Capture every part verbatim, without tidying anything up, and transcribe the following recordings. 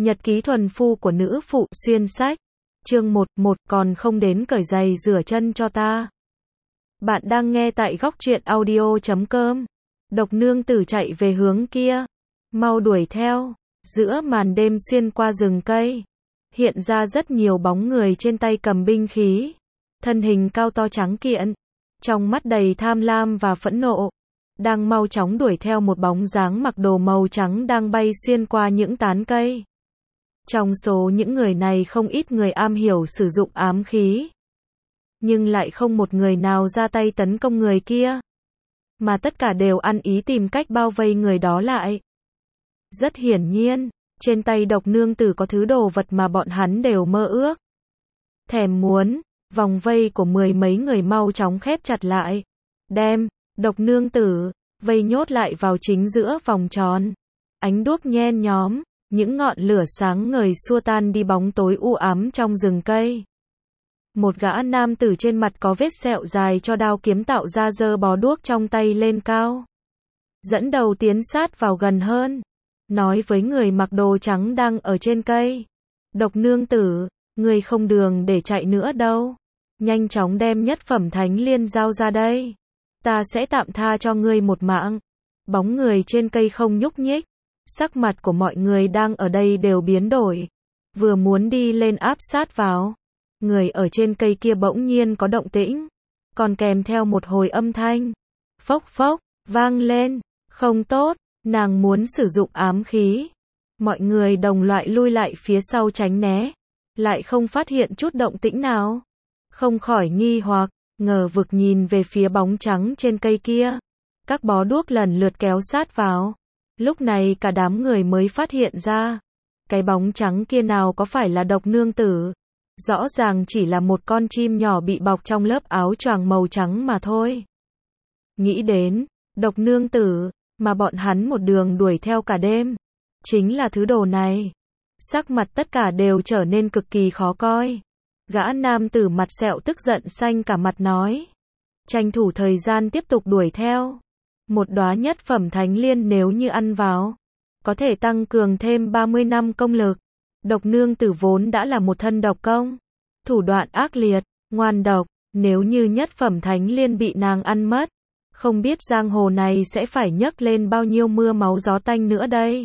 Nhật ký thuần phu của nữ phụ xuyên sách. Chương một, một còn không đến cởi giày rửa chân cho ta. Bạn đang nghe tại góc truyện audio chấm com. Độc nương tử chạy về hướng kia. Mau đuổi theo. Giữa màn đêm xuyên qua rừng cây. Hiện ra rất nhiều bóng người trên tay cầm binh khí. Thân hình cao to trắng kiện. Trong mắt đầy tham lam và phẫn nộ. Đang mau chóng đuổi theo một bóng dáng mặc đồ màu trắng đang bay xuyên qua những tán cây. Trong số những người này không ít người am hiểu sử dụng ám khí. Nhưng lại không một người nào ra tay tấn công người kia. Mà tất cả đều ăn ý tìm cách bao vây người đó lại. Rất hiển nhiên, trên tay độc nương tử có thứ đồ vật mà bọn hắn đều mơ ước. Thèm muốn, vòng vây của mười mấy người mau chóng khép chặt lại. Đem, độc nương tử, vây nhốt lại vào chính giữa vòng tròn. Ánh đuốc nhen nhóm. Những ngọn lửa sáng ngời xua tan đi bóng tối u ám trong rừng cây. Một gã nam tử trên mặt có vết sẹo dài cho đao kiếm tạo ra giơ bó đuốc trong tay lên cao. Dẫn đầu tiến sát vào gần hơn. Nói với người mặc đồ trắng đang ở trên cây. Độc nương tử, người không đường để chạy nữa đâu. Nhanh chóng đem nhất phẩm thánh liên giao ra đây. Ta sẽ tạm tha cho ngươi một mạng. Bóng người trên cây không nhúc nhích. Sắc mặt của mọi người đang ở đây đều biến đổi. Vừa muốn đi lên áp sát vào. Người ở trên cây kia bỗng nhiên có động tĩnh. Còn kèm theo một hồi âm thanh. Phốc phốc, vang lên. Không tốt, nàng muốn sử dụng ám khí. Mọi người đồng loại lui lại phía sau tránh né. Lại không phát hiện chút động tĩnh nào. Không khỏi nghi hoặc, ngờ vực nhìn về phía bóng trắng trên cây kia. Các bó đuốc lần lượt kéo sát vào. Lúc này cả đám người mới phát hiện ra. Cái bóng trắng kia nào có phải là độc nương tử. Rõ ràng chỉ là một con chim nhỏ bị bọc trong lớp áo choàng màu trắng mà thôi. Nghĩ đến, độc nương tử, mà bọn hắn một đường đuổi theo cả đêm. Chính là thứ đồ này. Sắc mặt tất cả đều trở nên cực kỳ khó coi. Gã nam tử mặt sẹo tức giận xanh cả mặt nói. Tranh thủ thời gian tiếp tục đuổi theo. Một đóa nhất phẩm thánh liên nếu như ăn vào, có thể tăng cường thêm ba mươi năm công lực. Độc nương tử vốn đã là một thân độc công. Thủ đoạn ác liệt, ngoan độc, nếu như nhất phẩm thánh liên bị nàng ăn mất. Không biết giang hồ này sẽ phải nhấc lên bao nhiêu mưa máu gió tanh nữa đây.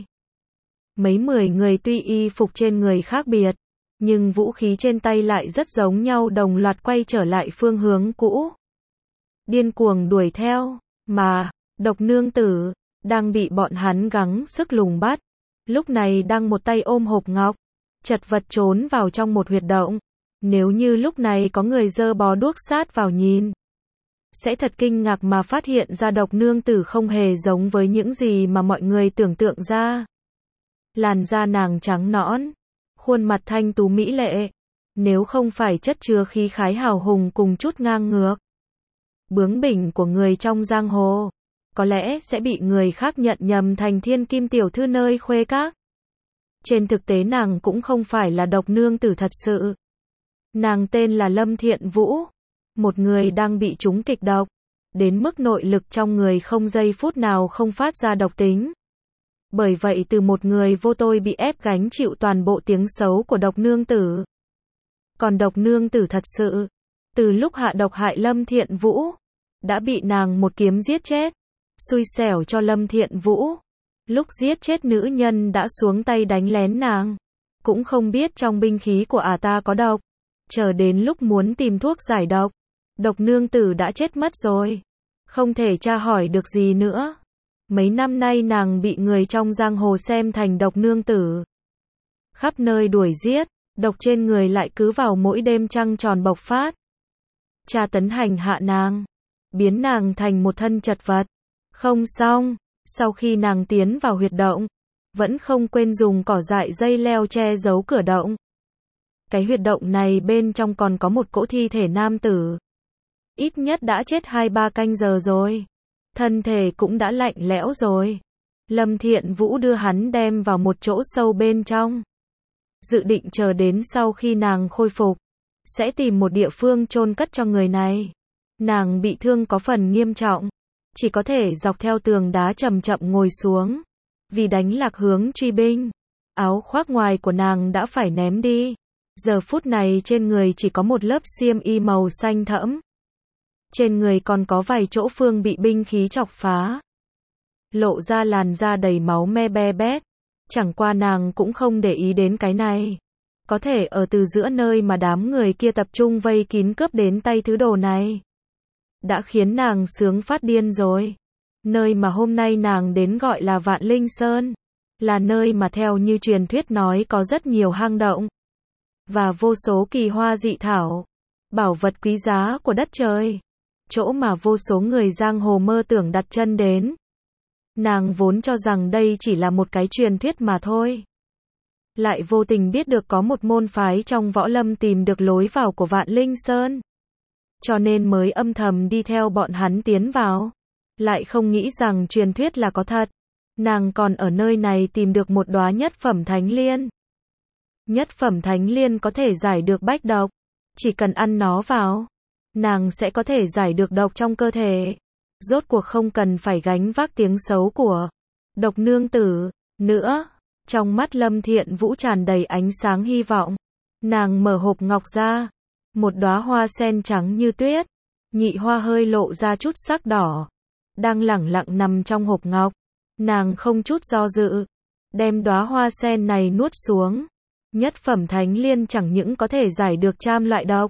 Mấy mười người tuy y phục trên người khác biệt, nhưng vũ khí trên tay lại rất giống nhau đồng loạt quay trở lại phương hướng cũ. Điên cuồng đuổi theo, mà... Độc nương tử, đang bị bọn hắn gắng sức lùng bắt. Lúc này đang một tay ôm hộp ngọc, chật vật trốn vào trong một huyệt động. Nếu như lúc này có người giơ bó đuốc sát vào nhìn, sẽ thật kinh ngạc mà phát hiện ra độc nương tử không hề giống với những gì mà mọi người tưởng tượng ra. Làn da nàng trắng nõn, khuôn mặt thanh tú mỹ lệ, nếu không phải chất chứa khí khái hào hùng cùng chút ngang ngược, bướng bỉnh của người trong giang hồ. Có lẽ sẽ bị người khác nhận nhầm thành thiên kim tiểu thư nơi khuê các. Trên thực tế nàng cũng không phải là độc nương tử thật sự. Nàng tên là Lâm Thiện Vũ. Một người đang bị trúng kịch độc. Đến mức nội lực trong người không giây phút nào không phát ra độc tính. Bởi vậy từ một người vô tội bị ép gánh chịu toàn bộ tiếng xấu của độc nương tử. Còn độc nương tử thật sự, từ lúc hạ độc hại Lâm Thiện Vũ, đã bị nàng một kiếm giết chết. Xui xẻo cho Lâm Thiện Vũ. Lúc giết chết nữ nhân đã xuống tay đánh lén nàng. Cũng không biết trong binh khí của ả ta có độc. Chờ đến lúc muốn tìm thuốc giải độc, độc nương tử đã chết mất rồi. Không thể tra hỏi được gì nữa. Mấy năm nay nàng bị người trong giang hồ xem thành độc nương tử. Khắp nơi đuổi giết, độc trên người lại cứ vào mỗi đêm trăng tròn bộc phát. Tra tấn hành hạ nàng, biến nàng thành một thân chật vật. Không xong, sau khi nàng tiến vào huyệt động, vẫn không quên dùng cỏ dại dây leo che giấu cửa động. Cái huyệt động này bên trong còn có một cỗ thi thể nam tử. Ít nhất đã chết hai ba canh giờ rồi. Thân thể cũng đã lạnh lẽo rồi. Lâm Thiện Vũ đưa hắn đem vào một chỗ sâu bên trong. Dự định chờ đến sau khi nàng khôi phục, sẽ tìm một địa phương chôn cất cho người này. Nàng bị thương có phần nghiêm trọng. Chỉ có thể dọc theo tường đá chậm chậm ngồi xuống. Vì đánh lạc hướng truy binh. Áo khoác ngoài của nàng đã phải ném đi. Giờ phút này trên người chỉ có một lớp xiêm y màu xanh thẫm. Trên người còn có vài chỗ phương bị binh khí chọc phá. Lộ ra làn da đầy máu me be bét. Chẳng qua nàng cũng không để ý đến cái này. Có thể ở từ giữa nơi mà đám người kia tập trung vây kín cướp đến tay thứ đồ này. Đã khiến nàng sướng phát điên rồi. Nơi mà hôm nay nàng đến gọi là Vạn Linh Sơn. Là nơi mà theo như truyền thuyết nói có rất nhiều hang động. Và vô số kỳ hoa dị thảo. Bảo vật quý giá của đất trời. Chỗ mà vô số người giang hồ mơ tưởng đặt chân đến. Nàng vốn cho rằng đây chỉ là một cái truyền thuyết mà thôi. Lại vô tình biết được có một môn phái trong võ lâm tìm được lối vào của Vạn Linh Sơn. Cho nên mới âm thầm đi theo bọn hắn tiến vào. Lại không nghĩ rằng truyền thuyết là có thật. Nàng còn ở nơi này tìm được một đóa nhất phẩm thánh liên. Nhất phẩm thánh liên có thể giải được bách độc. Chỉ cần ăn nó vào, nàng sẽ có thể giải được độc trong cơ thể. Rốt cuộc không cần phải gánh vác tiếng xấu của độc nương tử nữa. Trong mắt Lâm Thiện Vũ tràn đầy ánh sáng hy vọng. Nàng mở hộp ngọc ra. Một đóa hoa sen trắng như tuyết. Nhị hoa hơi lộ ra chút sắc đỏ. Đang lẳng lặng nằm trong hộp ngọc. Nàng không chút do dự. Đem đóa hoa sen này nuốt xuống. Nhất phẩm thánh liên chẳng những có thể giải được trăm loại độc.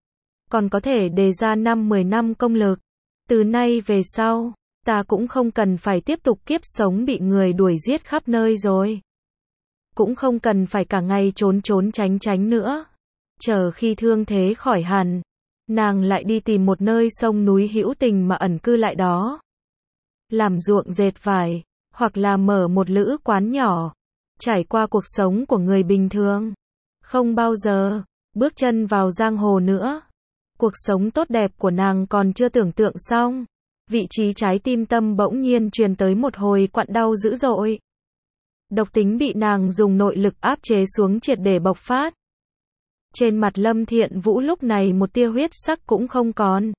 Còn có thể đề ra năm mười năm công lực. Từ nay về sau, ta cũng không cần phải tiếp tục kiếp sống bị người đuổi giết khắp nơi rồi. Cũng không cần phải cả ngày trốn trốn tránh tránh nữa. Chờ khi thương thế khỏi hẳn, nàng lại đi tìm một nơi sông núi hữu tình mà ẩn cư lại đó. Làm ruộng dệt vải, hoặc là mở một lữ quán nhỏ, trải qua cuộc sống của người bình thường. Không bao giờ bước chân vào giang hồ nữa. Cuộc sống tốt đẹp của nàng còn chưa tưởng tượng xong. Vị trí trái tim tâm bỗng nhiên truyền tới một hồi quặn đau dữ dội. Độc tính bị nàng dùng nội lực áp chế xuống triệt để bộc phát. Trên mặt Lâm Thiện Vũ lúc này một tia huyết sắc cũng không còn.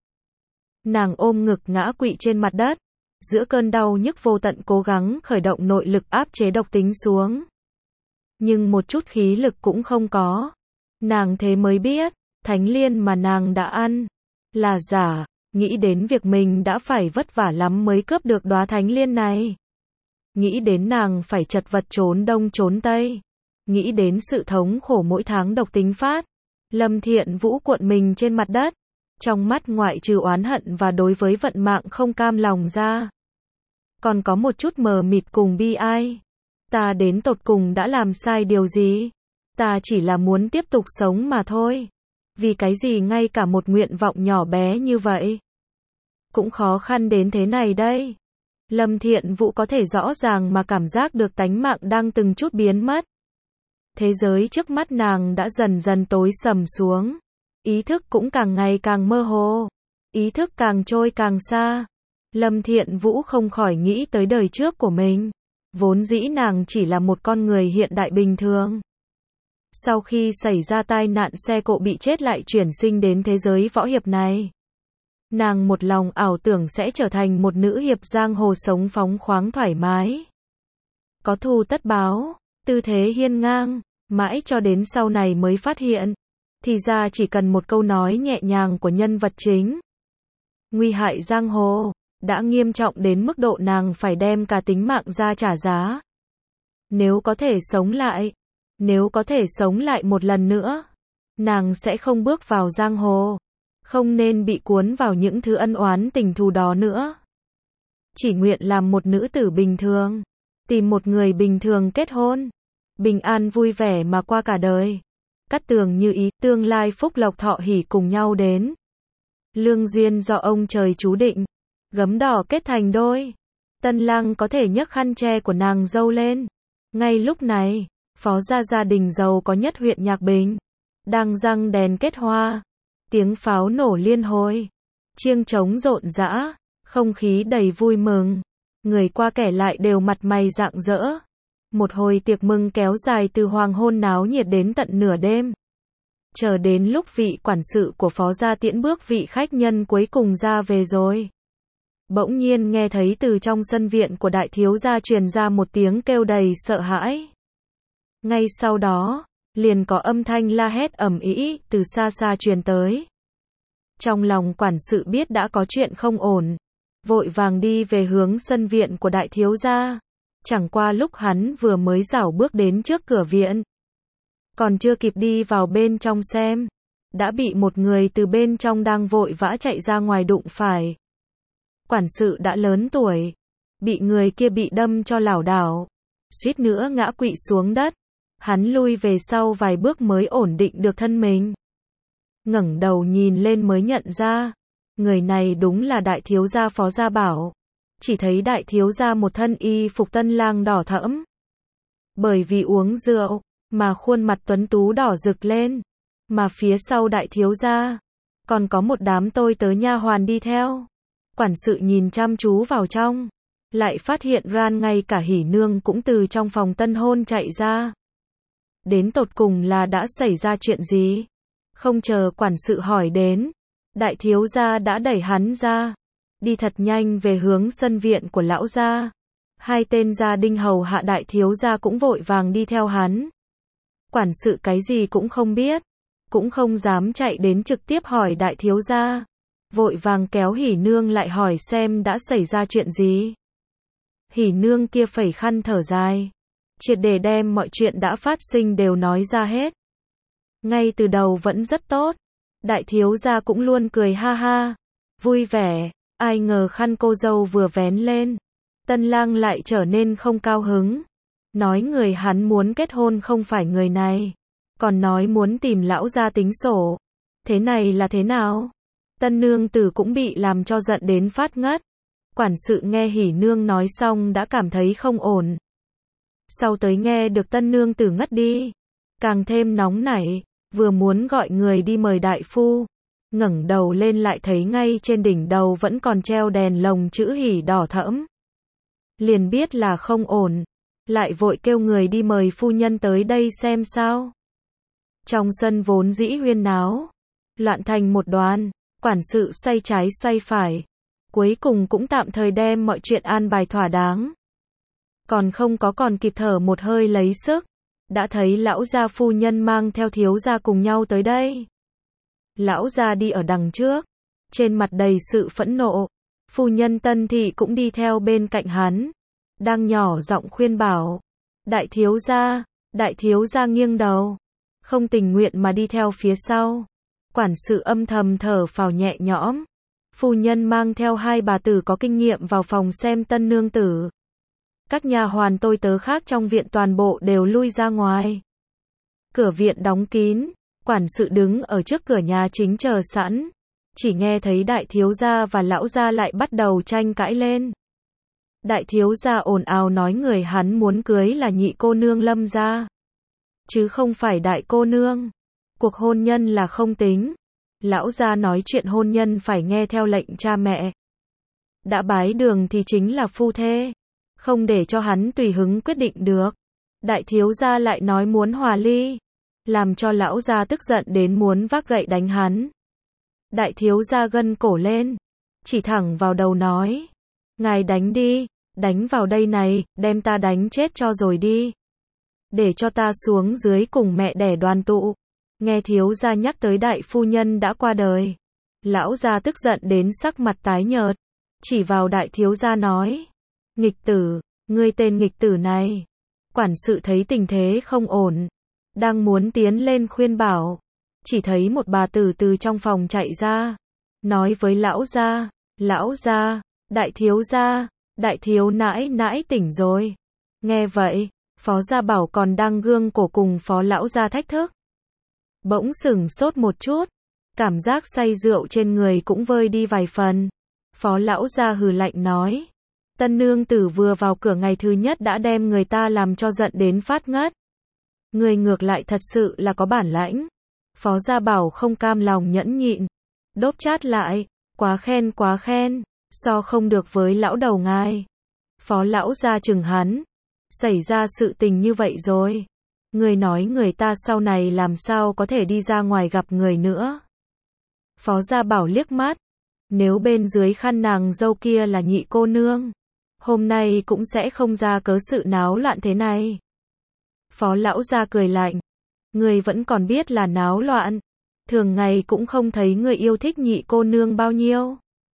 Nàng ôm ngực ngã quỵ trên mặt đất. Giữa cơn đau nhức vô tận cố gắng khởi động nội lực áp chế độc tính xuống. Nhưng một chút khí lực cũng không có. Nàng thế mới biết, thánh liên mà nàng đã ăn là giả. Nghĩ đến việc mình đã phải vất vả lắm mới cướp được đóa thánh liên này. Nghĩ đến nàng phải chật vật trốn đông trốn tây. Nghĩ đến sự thống khổ mỗi tháng độc tính phát. Lâm Thiện Vũ cuộn mình trên mặt đất. Trong mắt ngoại trừ oán hận và đối với vận mạng không cam lòng ra. Còn có một chút mờ mịt cùng bi ai. Ta đến tột cùng đã làm sai điều gì? Ta chỉ là muốn tiếp tục sống mà thôi. Vì cái gì ngay cả một nguyện vọng nhỏ bé như vậy cũng khó khăn đến thế này đây. Lâm Thiện Vũ có thể rõ ràng mà cảm giác được tánh mạng đang từng chút biến mất. Thế giới trước mắt nàng đã dần dần tối sầm xuống. Ý thức cũng càng ngày càng mơ hồ. Ý thức càng trôi càng xa. Lâm Thiện Vũ không khỏi nghĩ tới đời trước của mình. Vốn dĩ nàng chỉ là một con người hiện đại bình thường. Sau khi xảy ra tai nạn xe cộ bị chết lại chuyển sinh đến thế giới võ hiệp này. Nàng một lòng ảo tưởng sẽ trở thành một nữ hiệp giang hồ sống phóng khoáng thoải mái. Có thù tất báo, tư thế hiên ngang, mãi cho đến sau này mới phát hiện. Thì ra chỉ cần một câu nói nhẹ nhàng của nhân vật chính. Nguy hại giang hồ, đã nghiêm trọng đến mức độ nàng phải đem cả tính mạng ra trả giá. Nếu có thể sống lại, nếu có thể sống lại một lần nữa, nàng sẽ không bước vào giang hồ. Không nên bị cuốn vào những thứ ân oán tình thù đó nữa. Chỉ nguyện làm một nữ tử bình thường. Tìm một người bình thường kết hôn. Bình an vui vẻ mà qua cả đời. Cát tường như ý, tương lai phúc lộc thọ hỷ cùng nhau đến. Lương duyên do ông trời chú định. Gấm đỏ kết thành đôi. Tân lang có thể nhấc khăn che của nàng dâu lên. Ngay lúc này, phó gia gia đình giàu có nhất huyện Nhạc Bình. Đang răng đèn kết hoa. Tiếng pháo nổ liên hồi. Chiêng trống rộn rã. Không khí đầy vui mừng. Người qua kẻ lại đều mặt mày rạng rỡ. Một hồi tiệc mừng kéo dài từ hoàng hôn náo nhiệt đến tận nửa đêm. Chờ đến lúc vị quản sự của phó gia tiễn bước vị khách nhân cuối cùng ra về rồi. Bỗng nhiên nghe thấy từ trong sân viện của đại thiếu gia truyền ra một tiếng kêu đầy sợ hãi. Ngay sau đó, liền có âm thanh la hét ầm ĩ từ xa xa truyền tới. Trong lòng quản sự biết đã có chuyện không ổn, vội vàng đi về hướng sân viện của đại thiếu gia. Chẳng qua lúc hắn vừa mới rảo bước đến trước cửa viện, còn chưa kịp đi vào bên trong xem, đã bị một người từ bên trong đang vội vã chạy ra ngoài đụng phải. Quản sự đã lớn tuổi, bị người kia bị đâm cho lảo đảo, suýt nữa ngã quỵ xuống đất. Hắn lui về sau vài bước mới ổn định được thân mình. Ngẩng đầu nhìn lên mới nhận ra, người này đúng là đại thiếu gia Phó Gia Bảo. Chỉ thấy đại thiếu gia một thân y phục tân lang đỏ thẫm. Bởi vì uống rượu, mà khuôn mặt tuấn tú đỏ rực lên. Mà phía sau đại thiếu gia, còn có một đám tôi tớ nha hoàn đi theo. Quản sự nhìn chăm chú vào trong, lại phát hiện ran ngay cả Hỉ Nương cũng từ trong phòng tân hôn chạy ra. Đến tột cùng là đã xảy ra chuyện gì? Không chờ quản sự hỏi đến, đại thiếu gia đã đẩy hắn ra, đi thật nhanh về hướng sân viện của lão gia. Hai tên gia đình hầu hạ đại thiếu gia cũng vội vàng đi theo hắn. Quản sự cái gì cũng không biết, cũng không dám chạy đến trực tiếp hỏi đại thiếu gia, vội vàng kéo Hỉ Nương lại hỏi xem đã xảy ra chuyện gì. Hỉ Nương kia phẩy khăn thở dài, triệt để đem mọi chuyện đã phát sinh đều nói ra hết. Ngay từ đầu vẫn rất tốt, đại thiếu gia cũng luôn cười ha ha, vui vẻ, ai ngờ khăn cô dâu vừa vén lên, tân lang lại trở nên không cao hứng, nói người hắn muốn kết hôn không phải người này, còn nói muốn tìm lão gia tính sổ. Thế này là thế nào? Tân nương tử cũng bị làm cho giận đến phát ngất. Quản sự nghe Hỉ Nương nói xong đã cảm thấy không ổn. Sau tới nghe được tân nương tử ngất đi, càng thêm nóng nảy, vừa muốn gọi người đi mời đại phu, ngẩng đầu lên lại thấy ngay trên đỉnh đầu vẫn còn treo đèn lồng chữ Hỉ đỏ thẫm. Liền biết là không ổn, lại vội kêu người đi mời phu nhân tới đây xem sao. Trong sân vốn dĩ huyên náo, loạn thành một đoàn, quản sự xoay trái xoay phải, cuối cùng cũng tạm thời đem mọi chuyện an bài thỏa đáng. Còn không có còn kịp thở một hơi lấy sức, đã thấy lão gia phu nhân mang theo thiếu gia cùng nhau tới đây. Lão gia đi ở đằng trước, trên mặt đầy sự phẫn nộ, phu nhân Tân Thị cũng đi theo bên cạnh hắn, đang nhỏ giọng khuyên bảo, đại thiếu gia, đại thiếu gia nghiêng đầu, không tình nguyện mà đi theo phía sau. Quản sự âm thầm thở phào nhẹ nhõm, phu nhân mang theo hai bà tử có kinh nghiệm vào phòng xem tân nương tử. Các nha hoàn tôi tớ khác trong viện toàn bộ đều lui ra ngoài. Cửa viện đóng kín, quản sự đứng ở trước cửa nhà chính chờ sẵn, chỉ nghe thấy đại thiếu gia và lão gia lại bắt đầu tranh cãi lên. Đại thiếu gia ồn ào nói người hắn muốn cưới là nhị cô nương Lâm gia, chứ không phải đại cô nương. Cuộc hôn nhân là không tính. Lão gia nói chuyện hôn nhân phải nghe theo lệnh cha mẹ. Đã bái đường thì chính là phu thê, không để cho hắn tùy hứng quyết định được. Đại thiếu gia lại nói muốn hòa ly, làm cho lão gia tức giận đến muốn vác gậy đánh hắn. Đại thiếu gia gân cổ lên, chỉ thẳng vào đầu nói, ngài đánh đi, đánh vào đây này, đem ta đánh chết cho rồi đi. Để cho ta xuống dưới cùng mẹ đẻ đoàn tụ. Nghe thiếu gia nhắc tới đại phu nhân đã qua đời, lão gia tức giận đến sắc mặt tái nhợt, chỉ vào đại thiếu gia nói, nghịch tử, ngươi tên nghịch tử này. Quản sự thấy tình thế không ổn, đang muốn tiến lên khuyên bảo, chỉ thấy một bà tử từ trong phòng chạy ra, nói với lão gia, lão gia, đại thiếu gia, đại thiếu nãi nãi tỉnh rồi. Nghe vậy, Phó Gia Bảo còn đang gương cổ cùng phó lão gia thách thức. Bỗng sửng sốt một chút, cảm giác say rượu trên người cũng vơi đi vài phần. Phó lão gia hừ lạnh nói, tân nương tử vừa vào cửa ngày thứ nhất đã đem người ta làm cho giận đến phát ngất. Người ngược lại thật sự là có bản lãnh. Phó Gia Bảo không cam lòng nhẫn nhịn, đốp chát lại, quá khen quá khen, so không được với lão đầu ngài. Phó lão gia chừng hắn, xảy ra sự tình như vậy rồi. Người nói người ta sau này làm sao có thể đi ra ngoài gặp người nữa. Phó Gia Bảo liếc mắt, nếu bên dưới khăn nàng dâu kia là nhị cô nương, hôm nay cũng sẽ không ra cớ sự náo loạn thế này. Phó lão gia cười lạnh. Ngươi vẫn còn biết là náo loạn. Thường ngày cũng không thấy ngươi yêu thích nhị cô nương bao nhiêu.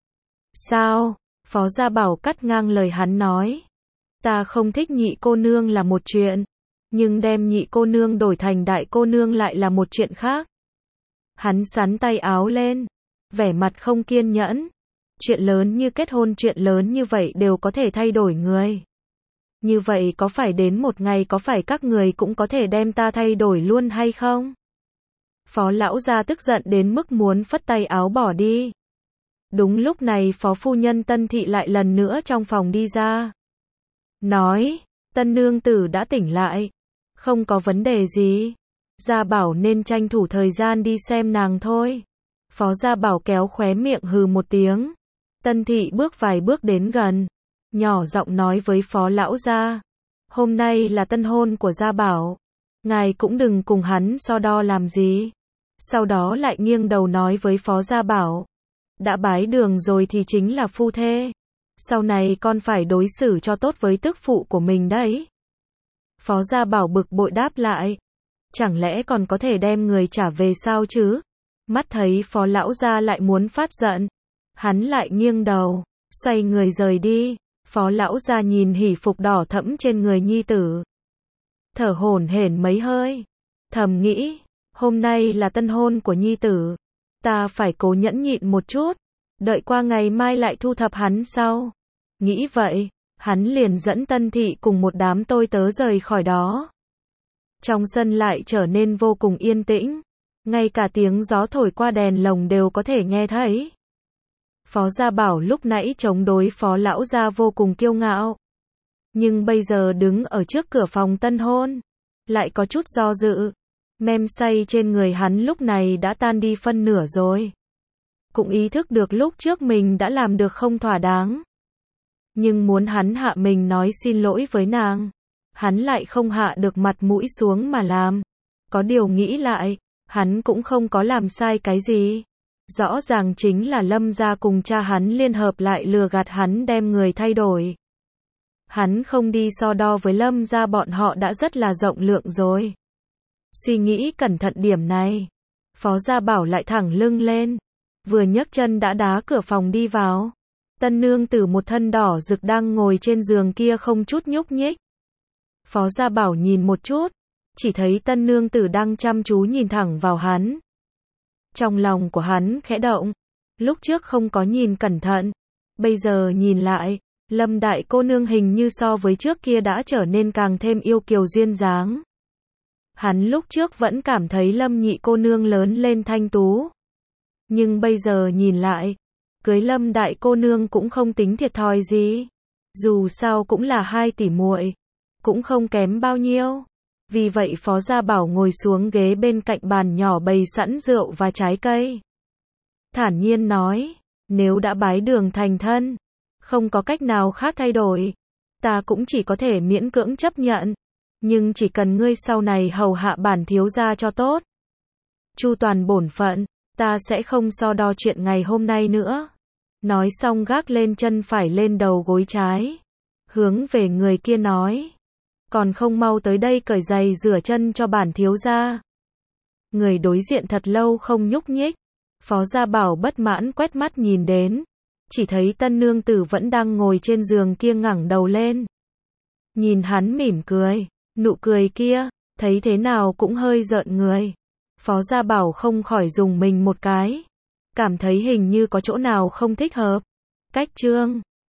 Sao? Phó Gia Bảo cắt ngang lời hắn nói. Ta không thích nhị cô nương là một chuyện. Nhưng đem nhị cô nương đổi thành đại cô nương lại là một chuyện khác. Hắn sắn tay áo lên. Vẻ mặt không kiên nhẫn. Chuyện lớn như kết hôn, chuyện lớn như vậy đều có thể thay đổi người. Như vậy có phải đến một ngày có phải các người cũng có thể đem ta thay đổi luôn hay không? Phó lão gia tức giận đến mức muốn phất tay áo bỏ đi. Đúng lúc này phó phu nhân Tân Thị lại lần nữa trong phòng đi ra. Nói, Tân nương tử đã tỉnh lại. Không có vấn đề gì. Gia Bảo nên tranh thủ thời gian đi xem nàng thôi. Phó Gia Bảo kéo khóe miệng hừ một tiếng. Tân Thị bước vài bước đến gần. Nhỏ giọng nói với phó lão gia. Hôm nay là tân hôn của Gia Bảo. Ngài cũng đừng cùng hắn so đo làm gì. Sau đó lại nghiêng đầu nói với phó Gia Bảo. Đã bái đường rồi thì chính là phu thê. Sau này con phải đối xử cho tốt với tức phụ của mình đấy. Phó Gia Bảo bực bội đáp lại. Chẳng lẽ còn có thể đem người trả về sao chứ? Mắt thấy phó lão gia lại muốn phát giận. Hắn lại nghiêng đầu, xoay người rời đi. Phó lão gia nhìn hỉ phục đỏ thẫm trên người nhi tử. Thở hổn hển mấy hơi. Thầm nghĩ, hôm nay là tân hôn của nhi tử. Ta phải cố nhẫn nhịn một chút. Đợi qua ngày mai lại thu thập hắn sau. Nghĩ vậy, hắn liền dẫn Tân Thị cùng một đám tôi tớ rời khỏi đó. Trong sân lại trở nên vô cùng yên tĩnh. Ngay cả tiếng gió thổi qua đèn lồng đều có thể nghe thấy. Phó Gia Bảo lúc nãy chống đối phó lão gia vô cùng kiêu ngạo. Nhưng bây giờ đứng ở trước cửa phòng tân hôn. Lại có chút do dự. Mem say trên người hắn lúc này đã tan đi phân nửa rồi. Cũng ý thức được lúc trước mình đã làm được không thỏa đáng. Nhưng muốn hắn hạ mình nói xin lỗi với nàng. Hắn lại không hạ được mặt mũi xuống mà làm. Có điều nghĩ lại, hắn cũng không có làm sai cái gì. Rõ ràng chính là Lâm gia cùng cha hắn liên hợp lại lừa gạt hắn đem người thay đổi. Hắn không đi so đo với Lâm gia, bọn họ đã rất là rộng lượng rồi. Suy nghĩ cẩn thận điểm này. Phó Gia Bảo lại thẳng lưng lên. Vừa nhấc chân đã đá cửa phòng đi vào. Tân nương tử một thân đỏ rực đang ngồi trên giường kia không chút nhúc nhích. Phó Gia Bảo nhìn một chút. Chỉ thấy tân nương tử đang chăm chú nhìn thẳng vào hắn. Trong lòng của hắn khẽ động. Lúc trước không có nhìn cẩn thận. Bây giờ nhìn lại. Lâm đại cô nương hình như so với trước kia đã trở nên càng thêm yêu kiều duyên dáng. Hắn lúc trước vẫn cảm thấy Lâm nhị cô nương lớn lên thanh tú. Nhưng bây giờ nhìn lại, cưới Lâm đại cô nương cũng không tính thiệt thòi gì. Dù sao cũng là hai tỷ muội, cũng không kém bao nhiêu. Vì vậy Phó Gia Bảo ngồi xuống ghế bên cạnh bàn nhỏ bày sẵn rượu và trái cây. Thản nhiên nói, nếu đã bái đường thành thân, không có cách nào khác thay đổi. Ta cũng chỉ có thể miễn cưỡng chấp nhận. Nhưng chỉ cần ngươi sau này hầu hạ bản thiếu gia cho tốt, chu toàn bổn phận, ta sẽ không so đo chuyện ngày hôm nay nữa. Nói xong gác lên chân phải lên đầu gối trái. Hướng về người kia nói. Còn không mau tới đây cởi giày rửa chân cho bản thiếu gia. Người đối diện thật lâu không nhúc nhích. Phó Gia Bảo bất mãn quét mắt nhìn đến. Chỉ thấy tân nương tử vẫn đang ngồi trên giường kia ngẩng đầu lên. Nhìn hắn mỉm cười. Nụ cười kia, thấy thế nào cũng hơi rợn người. Phó Gia Bảo không khỏi dùng mình một cái. Cảm thấy hình như có chỗ nào không thích hợp. Cách chương